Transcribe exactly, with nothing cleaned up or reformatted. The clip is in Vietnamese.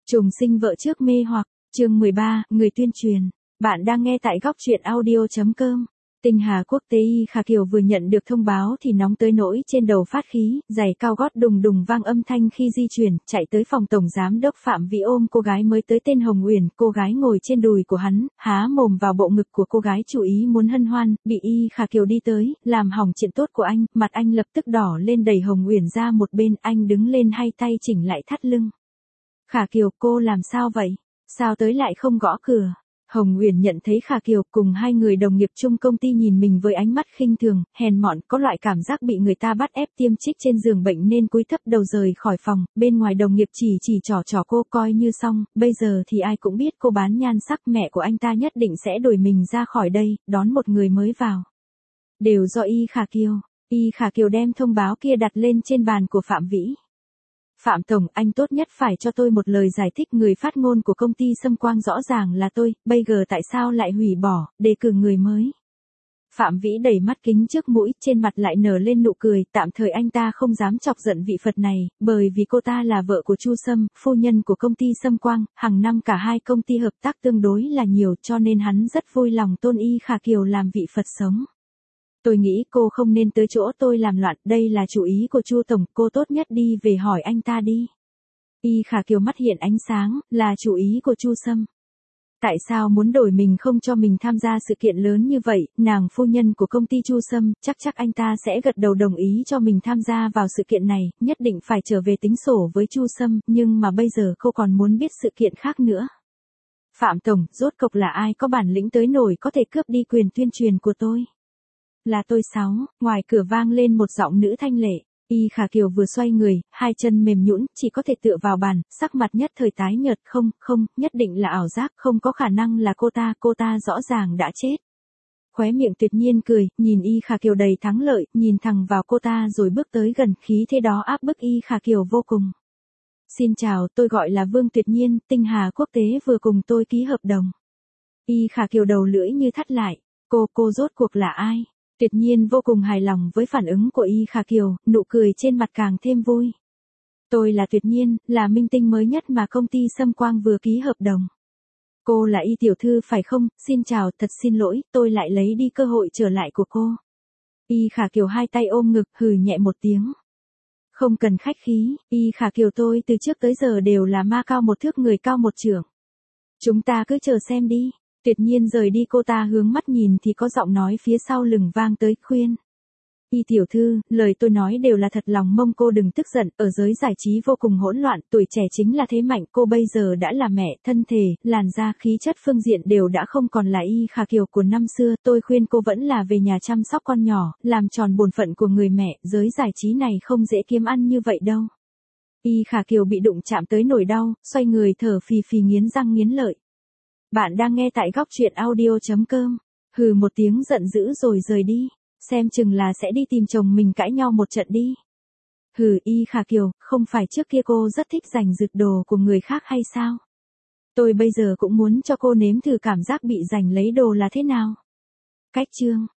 Trùng sinh vợ trước mê hoặc, chương mười ba, người tuyên truyền. Bạn đang nghe tại góc truyện audio chấm com. Tinh Hà Quốc tế Y Khả Kiều vừa nhận được thông báo thì nóng tới nỗi trên đầu phát khí, giày cao gót đùng đùng vang âm thanh khi di chuyển, chạy tới phòng tổng giám đốc Phạm Vĩ ôm cô gái mới tới tên Hồng Uyển, cô gái ngồi trên đùi của hắn, há mồm vào bộ ngực của cô gái chú ý muốn hân hoan, bị Y Khả Kiều đi tới, làm hỏng chuyện tốt của anh, mặt anh lập tức đỏ lên đẩy Hồng Uyển ra một bên, anh đứng lên hay tay chỉnh lại thắt lưng. Khả Kiều, cô làm sao vậy? Sao tới lại không gõ cửa? Hồng Uyển nhận thấy Khả Kiều cùng hai người đồng nghiệp chung công ty nhìn mình với ánh mắt khinh thường, hèn mọn, có loại cảm giác bị người ta bắt ép tiêm chích trên giường bệnh nên cúi thấp đầu rời khỏi phòng, bên ngoài đồng nghiệp chỉ chỉ trỏ trỏ cô coi như xong, bây giờ thì ai cũng biết cô bán nhan sắc, mẹ của anh ta nhất định sẽ đuổi mình ra khỏi đây, đón một người mới vào. Đều do Y Khả Kiều. Y Khả Kiều đem thông báo kia đặt lên trên bàn của Phạm Vĩ. Phạm Tổng, anh tốt nhất phải cho tôi một lời giải thích, người phát ngôn của công ty Sâm Quang rõ ràng là tôi, bây giờ tại sao lại hủy bỏ, đề cử người mới. Phạm Vĩ đẩy mắt kính trước mũi, trên mặt lại nở lên nụ cười, tạm thời anh ta không dám chọc giận vị Phật này, bởi vì cô ta là vợ của Chu Sâm, phu nhân của công ty Sâm Quang, hàng năm cả hai công ty hợp tác tương đối là nhiều cho nên hắn rất vui lòng tôn Y Khả Kiều làm vị Phật sống. Tôi nghĩ cô không nên tới chỗ tôi làm loạn, đây là chủ ý của Chu Tổng, cô tốt nhất đi về hỏi anh ta đi. Y Khả Kiều mắt hiện ánh sáng, là chủ ý của Chu Sâm. Tại sao muốn đổi mình không cho mình tham gia sự kiện lớn như vậy, nàng phu nhân của công ty Chu Sâm, chắc chắc anh ta sẽ gật đầu đồng ý cho mình tham gia vào sự kiện này, nhất định phải trở về tính sổ với Chu Sâm, nhưng mà bây giờ cô còn muốn biết sự kiện khác nữa. Phạm Tổng, rốt cục là ai có bản lĩnh tới nổi có thể cướp đi quyền tuyên truyền của tôi? Là tôi sáu, ngoài cửa vang lên một giọng nữ thanh lệ. Y Khả Kiều vừa xoay người, hai chân mềm nhũn, chỉ có thể tựa vào bàn, sắc mặt nhất thời tái nhợt, không, không, nhất định là ảo giác, không có khả năng là cô ta, cô ta rõ ràng đã chết. Khóe miệng Tuyệt Nhiên cười, nhìn Y Khả Kiều đầy thắng lợi, nhìn thẳng vào cô ta rồi bước tới gần, khí thế đó áp bức Y Khả Kiều vô cùng. Xin chào, tôi gọi là Vương Tuyệt Nhiên, Tinh Hà Quốc tế vừa cùng tôi ký hợp đồng. Y Khả Kiều đầu lưỡi như thắt lại, cô, cô rốt cuộc là ai? Tuyệt Nhiên vô cùng hài lòng với phản ứng của Y Khả Kiều, nụ cười trên mặt càng thêm vui. Tôi là Tuyệt Nhiên, là minh tinh mới nhất mà công ty Sâm Quang vừa ký hợp đồng. Cô là Y tiểu thư phải không? Xin chào, thật xin lỗi, tôi lại lấy đi cơ hội trở lại của cô. Y Khả Kiều hai tay ôm ngực, hừ nhẹ một tiếng. Không cần khách khí, Y Khả Kiều tôi từ trước tới giờ đều là ma cao một thước người cao một trượng. Chúng ta cứ chờ xem đi. Tuyệt Nhiên rời đi, cô ta hướng mắt nhìn thì có giọng nói phía sau lưng vang tới, khuyên. Y tiểu thư, lời tôi nói đều là thật lòng, mong cô đừng tức giận, ở giới giải trí vô cùng hỗn loạn, tuổi trẻ chính là thế mạnh, cô bây giờ đã là mẹ, thân thể, làn da, khí chất phương diện đều đã không còn là Y Khả Kiều của năm xưa, tôi khuyên cô vẫn là về nhà chăm sóc con nhỏ, làm tròn bổn phận của người mẹ, giới giải trí này không dễ kiếm ăn như vậy đâu. Y Khả Kiều bị đụng chạm tới nổi đau, xoay người thở phì phì nghiến răng nghiến lợi. Bạn đang nghe tại góc truyện audio chấm com. Hừ một tiếng giận dữ rồi rời đi. Xem chừng là sẽ đi tìm chồng mình cãi nhau một trận đi. Hừ, Y Khả Kiều, không phải trước kia cô rất thích giành giật đồ của người khác hay sao? Tôi bây giờ cũng muốn cho cô nếm thử cảm giác bị giành lấy đồ là thế nào. Cách chương.